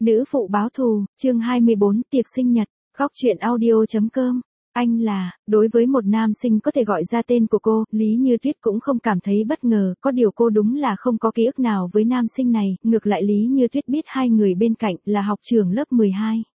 Nữ phụ báo thù, chương 24, tiệc sinh nhật, góc truyện audio.com. Anh là, đối với một nam sinh có thể gọi ra tên của cô, Lý Như Tuyết cũng không cảm thấy bất ngờ, có điều cô đúng là không có ký ức nào với nam sinh này, ngược lại Lý Như Tuyết biết hai người bên cạnh là học trưởng lớp 12.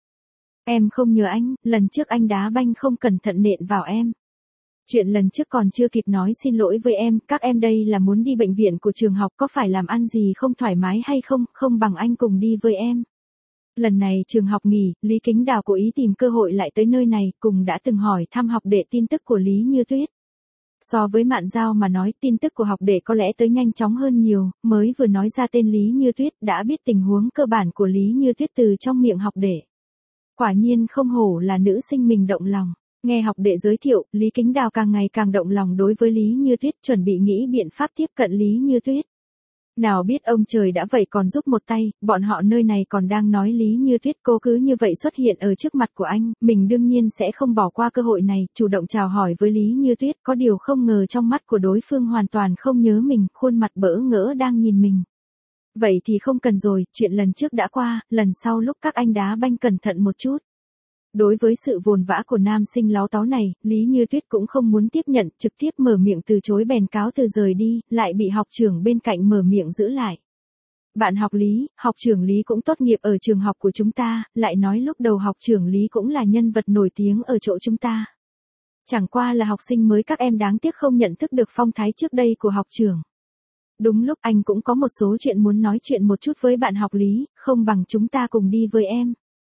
Em không nhớ anh, lần trước anh đá banh không cẩn thận nện vào em. Chuyện lần trước còn chưa kịp nói xin lỗi với em, các em đây là muốn đi bệnh viện của trường học có phải làm ăn gì không thoải mái hay không, không bằng anh cùng đi với em. Lần này trường học nghỉ, Lý Kính Đào cố ý tìm cơ hội lại tới nơi này, cùng đã từng hỏi thăm học đệ tin tức của Lý Như Tuyết. So với Mạn Giao mà nói, tin tức của học đệ có lẽ tới nhanh chóng hơn nhiều, mới vừa nói ra tên Lý Như Tuyết đã biết tình huống cơ bản của Lý Như Tuyết từ trong miệng học đệ. Quả nhiên không hổ là nữ sinh mình động lòng. Nghe học đệ giới thiệu, Lý Kính Đào càng ngày càng động lòng đối với Lý Như Tuyết, chuẩn bị nghĩ biện pháp tiếp cận Lý Như Tuyết. Nào biết ông trời đã vậy còn giúp một tay, bọn họ nơi này còn đang nói Lý Như Tuyết cô cứ như vậy xuất hiện ở trước mặt của anh, mình đương nhiên sẽ không bỏ qua cơ hội này, chủ động chào hỏi với Lý Như Tuyết, có điều không ngờ trong mắt của đối phương hoàn toàn không nhớ mình, khuôn mặt bỡ ngỡ đang nhìn mình. Vậy thì không cần rồi, chuyện lần trước đã qua, lần sau lúc các anh đá banh cẩn thận một chút. Đối với sự vồn vã của nam sinh láo táo này, Lý Như Tuyết cũng không muốn tiếp nhận, trực tiếp mở miệng từ chối bèn cáo từ rời đi, lại bị học trưởng bên cạnh mở miệng giữ lại. Bạn học Lý, học trưởng Lý cũng tốt nghiệp ở trường học của chúng ta, lại nói lúc đầu học trưởng Lý cũng là nhân vật nổi tiếng ở chỗ chúng ta. Chẳng qua là học sinh mới các em đáng tiếc không nhận thức được phong thái trước đây của học trưởng. Đúng lúc anh cũng có một số chuyện muốn nói chuyện một chút với bạn học Lý, không bằng chúng ta cùng đi với em.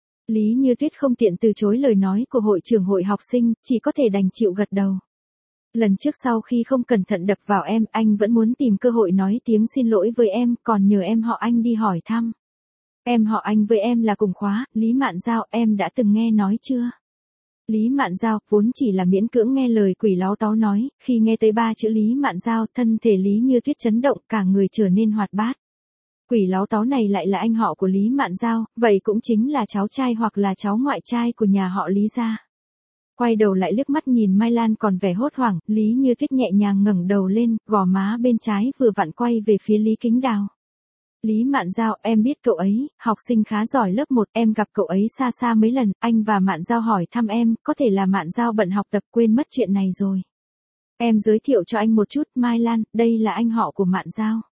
Lý Như Tuyết không tiện từ chối lời nói của hội trưởng hội học sinh, chỉ có thể đành chịu gật đầu. Lần trước sau khi không cẩn thận đập vào em, anh vẫn muốn tìm cơ hội nói tiếng xin lỗi với em, còn nhờ em họ anh đi hỏi thăm. Em họ anh với em là cùng khóa, Lý Mạn Giao, em đã từng nghe nói chưa? Lý Mạn Giao, vốn chỉ là miễn cưỡng nghe lời quỷ láo táo nói, khi nghe tới 3 chữ Lý Mạn Giao, thân thể Lý Như Tuyết chấn động, cả người trở nên hoạt bát. Quỷ láo táo này lại là anh họ của Lý Mạn Giao, vậy cũng chính là cháu trai hoặc là cháu ngoại trai của nhà họ Lý gia. Quay đầu lại liếc mắt nhìn Mai Lan còn vẻ hốt hoảng, Lý Như Tuyết nhẹ nhàng ngẩng đầu lên, gò má bên trái vừa vặn quay về phía Lý Kính Đào. Lý Mạn Giao, em biết cậu ấy, học sinh khá giỏi lớp 1, em gặp cậu ấy xa xa mấy lần, anh và Mạn Giao hỏi thăm em, có thể là Mạn Giao bận học tập quên mất chuyện này rồi. Em giới thiệu cho anh một chút, Mai Lan, đây là anh họ của Mạn Giao.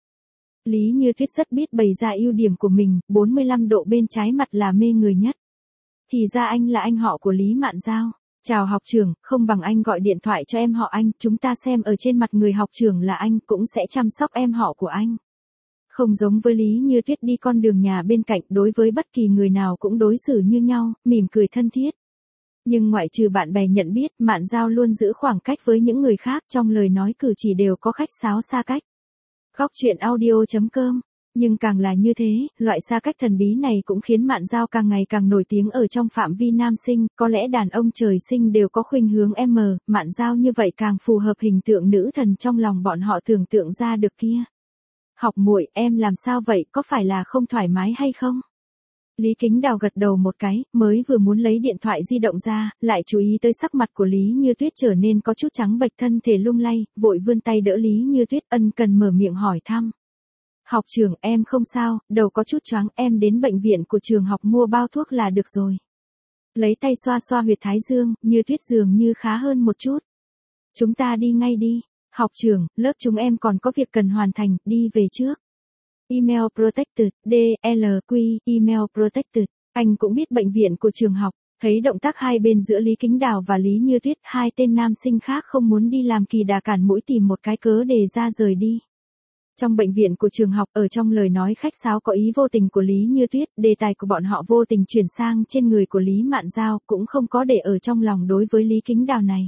Lý Như Tuyết rất biết bày ra ưu điểm của mình, 45 độ bên trái mặt là mê người nhất. Thì ra anh là anh họ của Lý Mạn Giao. Chào học trưởng, không bằng anh gọi điện thoại cho em họ anh, chúng ta xem ở trên mặt người học trưởng là anh cũng sẽ chăm sóc em họ của anh. Không giống với Lý Như Tuyết đi con đường nhà bên cạnh, đối với bất kỳ người nào cũng đối xử như nhau, mỉm cười thân thiết. Nhưng ngoại trừ bạn bè nhận biết, Mạn Giao luôn giữ khoảng cách với những người khác, trong lời nói cử chỉ đều có khách sáo xa cách. Góc truyện audio.com. Nhưng càng là như thế, loại xa cách thần bí này cũng khiến Mạn Giao càng ngày càng nổi tiếng ở trong phạm vi nam sinh, có lẽ đàn ông trời sinh đều có khuynh hướng M, Mạn Giao như vậy càng phù hợp hình tượng nữ thần trong lòng bọn họ tưởng tượng ra được kia. Học muội, em làm sao vậy, có phải là không thoải mái hay không? Lý Kính Đào gật đầu một cái, mới vừa muốn lấy điện thoại di động ra, lại chú ý tới sắc mặt của Lý Như Tuyết trở nên có chút trắng bệch, thân thể lung lay, vội vươn tay đỡ Lý Như Tuyết, ân cần mở miệng hỏi thăm. Học trưởng, em không sao, đầu có chút choáng, em đến bệnh viện của trường học mua bao thuốc là được rồi. Lấy tay xoa xoa huyệt thái dương, Như Tuyết dường như khá hơn một chút. Chúng ta đi ngay đi. Học trưởng, lớp chúng em còn có việc cần hoàn thành, đi về trước. Email protected, DLQ, email protected. Anh cũng biết bệnh viện của trường học, thấy động tác hai bên giữa Lý Kính Đào và Lý Như Tuyết, hai tên nam sinh khác không muốn đi làm kỳ đà cản mũi tìm một cái cớ để ra rời đi. Trong bệnh viện của trường học, ở trong lời nói khách sáo có ý vô tình của Lý Như Tuyết, đề tài của bọn họ vô tình chuyển sang trên người của Lý Mạn Giao, cũng không có để ở trong lòng đối với Lý Kính Đào này.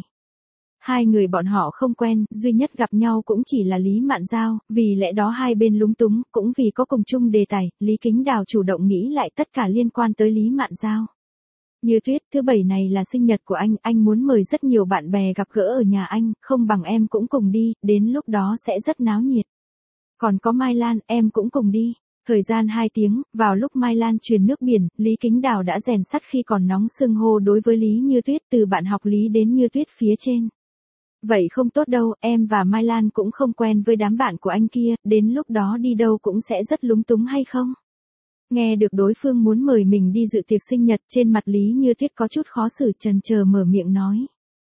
Hai người bọn họ không quen, duy nhất gặp nhau cũng chỉ là Lý Mạn Giao, vì lẽ đó hai bên lúng túng, cũng vì có cùng chung đề tài, Lý Kính Đào chủ động nghĩ lại tất cả liên quan tới Lý Mạn Giao. Như Tuyết, thứ 7 này là sinh nhật của anh muốn mời rất nhiều bạn bè gặp gỡ ở nhà anh, không bằng em cũng cùng đi, đến lúc đó sẽ rất náo nhiệt. Còn có Mai Lan, em cũng cùng đi. Thời gian 2 tiếng, vào lúc Mai Lan truyền nước biển, Lý Kính Đào đã rèn sắt khi còn nóng xưng hô đối với Lý Như Tuyết, từ bạn học Lý đến Như Tuyết phía trên. Vậy không tốt đâu, em và Mai Lan cũng không quen với đám bạn của anh kia, đến lúc đó đi đâu cũng sẽ rất lúng túng hay không? Nghe được đối phương muốn mời mình đi dự tiệc sinh nhật, trên mặt Lý Như Tuyết có chút khó xử, chần chờ mở miệng nói.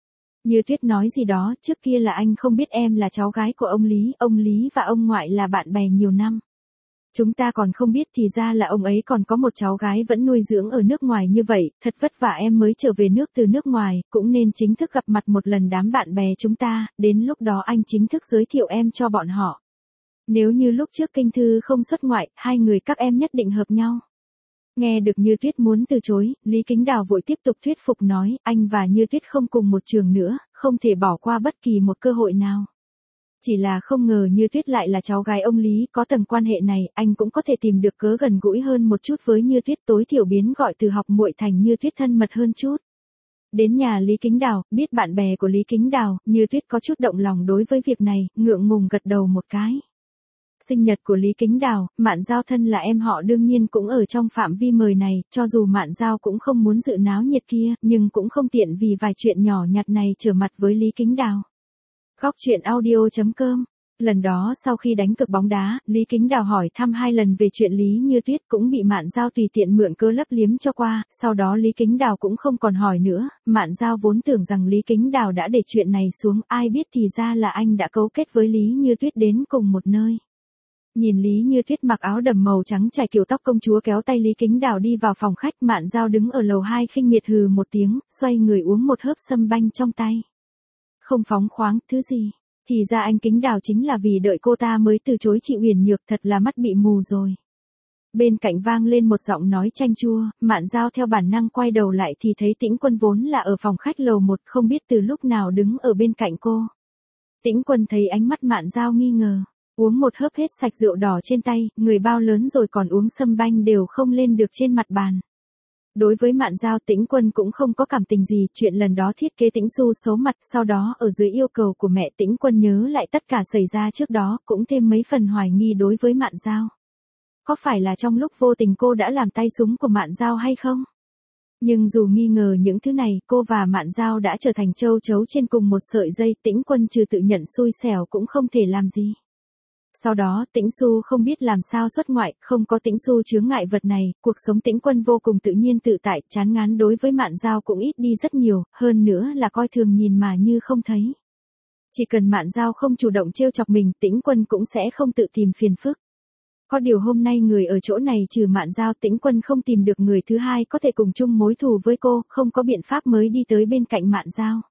Như Tuyết nói gì đó, trước kia là anh không biết em là cháu gái của ông Lý và ông ngoại là bạn bè nhiều năm. Chúng ta còn không biết thì ra là ông ấy còn có một cháu gái vẫn nuôi dưỡng ở nước ngoài như vậy, thật vất vả em mới trở về nước từ nước ngoài, cũng nên chính thức gặp mặt một lần đám bạn bè chúng ta, đến lúc đó anh chính thức giới thiệu em cho bọn họ. Nếu như lúc trước Kinh Thư không xuất ngoại, hai người các em nhất định hợp nhau. Nghe được Như Tuyết muốn từ chối, Lý Kính Đào vội tiếp tục thuyết phục nói, anh và Như Tuyết không cùng một trường nữa, không thể bỏ qua bất kỳ một cơ hội nào. Chỉ là không ngờ Như Tuyết lại là cháu gái ông Lý, có tầng quan hệ này, anh cũng có thể tìm được cớ gần gũi hơn một chút với Như Tuyết, tối thiểu biến gọi từ học muội thành Như Tuyết thân mật hơn chút. Đến nhà Lý Kính Đào, biết bạn bè của Lý Kính Đào, Như Tuyết có chút động lòng đối với việc này, ngượng ngùng gật đầu một cái. Sinh nhật của Lý Kính Đào, Mạn Giao thân là em họ đương nhiên cũng ở trong phạm vi mời này, cho dù Mạn Giao cũng không muốn dự náo nhiệt kia, nhưng cũng không tiện vì vài chuyện nhỏ nhặt này trở mặt với Lý Kính Đào. Góc truyện audio.com. Lần đó sau khi đánh cược bóng đá, Lý Kính Đào hỏi thăm 2 lần về chuyện Lý Như Tuyết, cũng bị Mạn Giao tùy tiện mượn cớ lấp liếm cho qua, sau đó Lý Kính Đào cũng không còn hỏi nữa, Mạn Giao vốn tưởng rằng Lý Kính Đào đã để chuyện này xuống, ai biết thì ra là anh đã cấu kết với Lý Như Tuyết đến cùng một nơi. Nhìn Lý Như Tuyết mặc áo đầm màu trắng trải kiểu tóc công chúa kéo tay Lý Kính Đào đi vào phòng khách, Mạn Giao đứng ở lầu 2 khinh miệt hừ một tiếng, xoay người uống một hớp sâm banh trong tay. Không phóng khoáng, thứ gì? Thì ra anh Kính Đào chính là vì đợi cô ta mới từ chối chị Uyển Nhược, thật là mắt bị mù rồi. Bên cạnh vang lên một giọng nói chanh chua, Mạn Giao theo bản năng quay đầu lại thì thấy Tĩnh Quân vốn là ở phòng khách lầu 1, không biết từ lúc nào đứng ở bên cạnh cô. Tĩnh Quân thấy ánh mắt Mạn Giao nghi ngờ, uống một hớp hết sạch rượu đỏ trên tay, người bao lớn rồi còn uống sâm banh đều không lên được trên mặt bàn. Đối với Mạn Giao, Tĩnh Quân cũng không có cảm tình gì, chuyện lần đó thiết kế Tĩnh Xu xấu mặt, sau đó ở dưới yêu cầu của mẹ Tĩnh Quân nhớ lại tất cả xảy ra trước đó, cũng thêm mấy phần hoài nghi đối với Mạn Giao. Có phải là trong lúc vô tình cô đã làm tay súng của Mạn Giao hay không? Nhưng dù nghi ngờ những thứ này, cô và Mạn Giao đã trở thành châu chấu trên cùng một sợi dây, Tĩnh Quân trừ tự nhận xui xẻo cũng không thể làm gì. Sau đó, Tĩnh Xu không biết làm sao xuất ngoại, không có Tĩnh Xu chướng ngại vật này, cuộc sống Tĩnh Quân vô cùng tự nhiên tự tại, chán ngán đối với Mạn Giao cũng ít đi rất nhiều, hơn nữa là coi thường nhìn mà như không thấy. Chỉ cần Mạn Giao không chủ động trêu chọc mình, Tĩnh Quân cũng sẽ không tự tìm phiền phức. Có điều hôm nay người ở chỗ này trừ Mạn Giao, Tĩnh Quân không tìm được người thứ hai có thể cùng chung mối thù với cô, không có biện pháp mới đi tới bên cạnh Mạn Giao.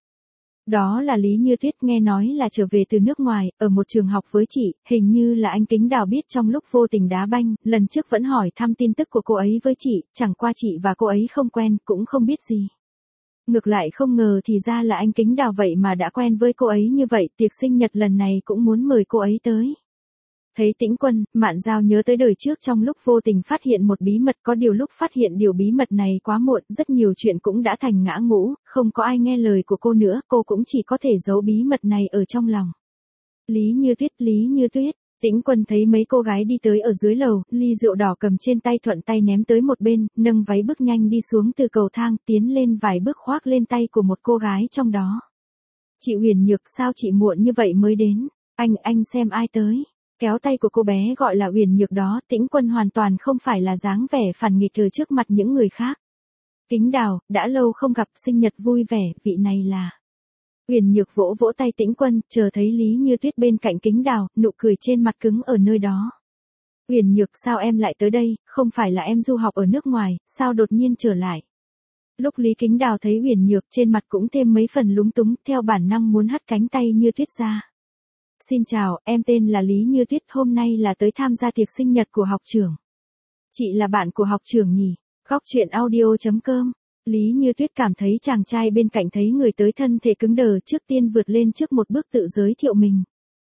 Đó là Lý Như Tuyết, nghe nói là trở về từ nước ngoài, ở một trường học với chị, hình như là anh Kính Đào biết trong lúc vô tình đá banh, lần trước vẫn hỏi thăm tin tức của cô ấy với chị, chẳng qua chị và cô ấy không quen, cũng không biết gì. Ngược lại không ngờ thì ra là anh Kính Đào vậy mà đã quen với cô ấy như vậy, tiệc sinh nhật lần này cũng muốn mời cô ấy tới. Thấy Tĩnh Quân, Mạn Giao nhớ tới đời trước trong lúc vô tình phát hiện một bí mật, có điều lúc phát hiện điều bí mật này quá muộn, rất nhiều chuyện cũng đã thành ngã ngũ, không có ai nghe lời của cô nữa, cô cũng chỉ có thể giấu bí mật này ở trong lòng. Lý Như Tuyết, Tĩnh Quân thấy mấy cô gái đi tới ở dưới lầu, ly rượu đỏ cầm trên tay thuận tay ném tới một bên, nâng váy bước nhanh đi xuống từ cầu thang, tiến lên vài bước khoác lên tay của một cô gái trong đó. Chị Uyển Nhược, sao chị muộn như vậy mới đến? Anh xem ai tới. Kéo tay của cô bé gọi là Uyển Nhược đó, Tĩnh Quân hoàn toàn không phải là dáng vẻ phản nghịch ở trước mặt những người khác. Kính Đào, đã lâu không gặp, sinh nhật vui vẻ, vị này là. Uyển Nhược vỗ vỗ tay Tĩnh Quân, chờ thấy Lý Như Tuyết bên cạnh Kính Đào, nụ cười trên mặt cứng ở nơi đó. Uyển Nhược, sao em lại tới đây, không phải là em du học ở nước ngoài, sao đột nhiên trở lại? Lúc Lý Kính Đào thấy Uyển Nhược trên mặt cũng thêm mấy phần lúng túng, theo bản năng muốn hất cánh tay Như Tuyết ra. Xin chào, em tên là Lý Như Tuyết, hôm nay là tới tham gia tiệc sinh nhật của học trưởng. Chị là bạn của học trưởng nhỉ? Góc truyện audio.com. Lý Như Tuyết cảm thấy chàng trai bên cạnh thấy người tới thân thể cứng đờ, trước tiên vượt lên trước một bước tự giới thiệu mình.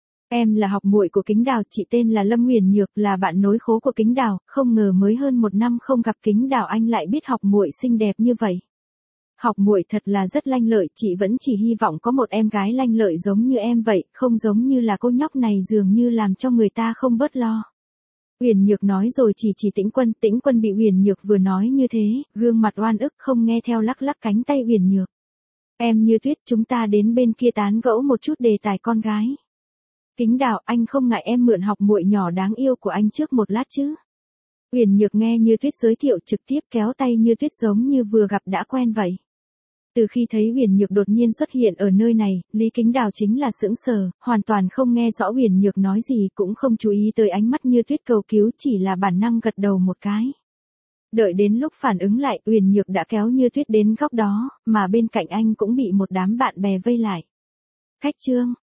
Em là học muội của Kính Đào, chị tên là Lâm Uyển Nhược, là bạn nối khố của Kính Đào, không ngờ mới hơn 1 năm không gặp Kính Đào anh lại biết học muội xinh đẹp như vậy. Học muội thật là rất lanh lợi, chị vẫn chỉ hy vọng có một em gái lanh lợi giống như em vậy, không giống như là cô nhóc này dường như làm cho người ta không bớt lo. Uyển Nhược nói rồi chỉ Tĩnh Quân bị Uyển Nhược vừa nói như thế, gương mặt oan ức không nghe theo lắc lắc cánh tay Uyển Nhược. Em Như Tuyết, chúng ta đến bên kia tán gẫu một chút đề tài con gái. Kính Đào, anh không ngại em mượn học muội nhỏ đáng yêu của anh trước một lát chứ? Uyển Nhược nghe Như Tuyết giới thiệu trực tiếp kéo tay Như Tuyết giống như vừa gặp đã quen vậy. Từ khi thấy Uyển Nhược đột nhiên xuất hiện ở nơi này, Lý Kính Đào chính là sững sờ, hoàn toàn không nghe rõ Uyển Nhược nói gì, cũng không chú ý tới ánh mắt Như Tuyết cầu cứu, chỉ là bản năng gật đầu một cái. Đợi đến lúc phản ứng lại, Uyển Nhược đã kéo Như Tuyết đến góc đó, mà bên cạnh anh cũng bị một đám bạn bè vây lại. Khách Trương,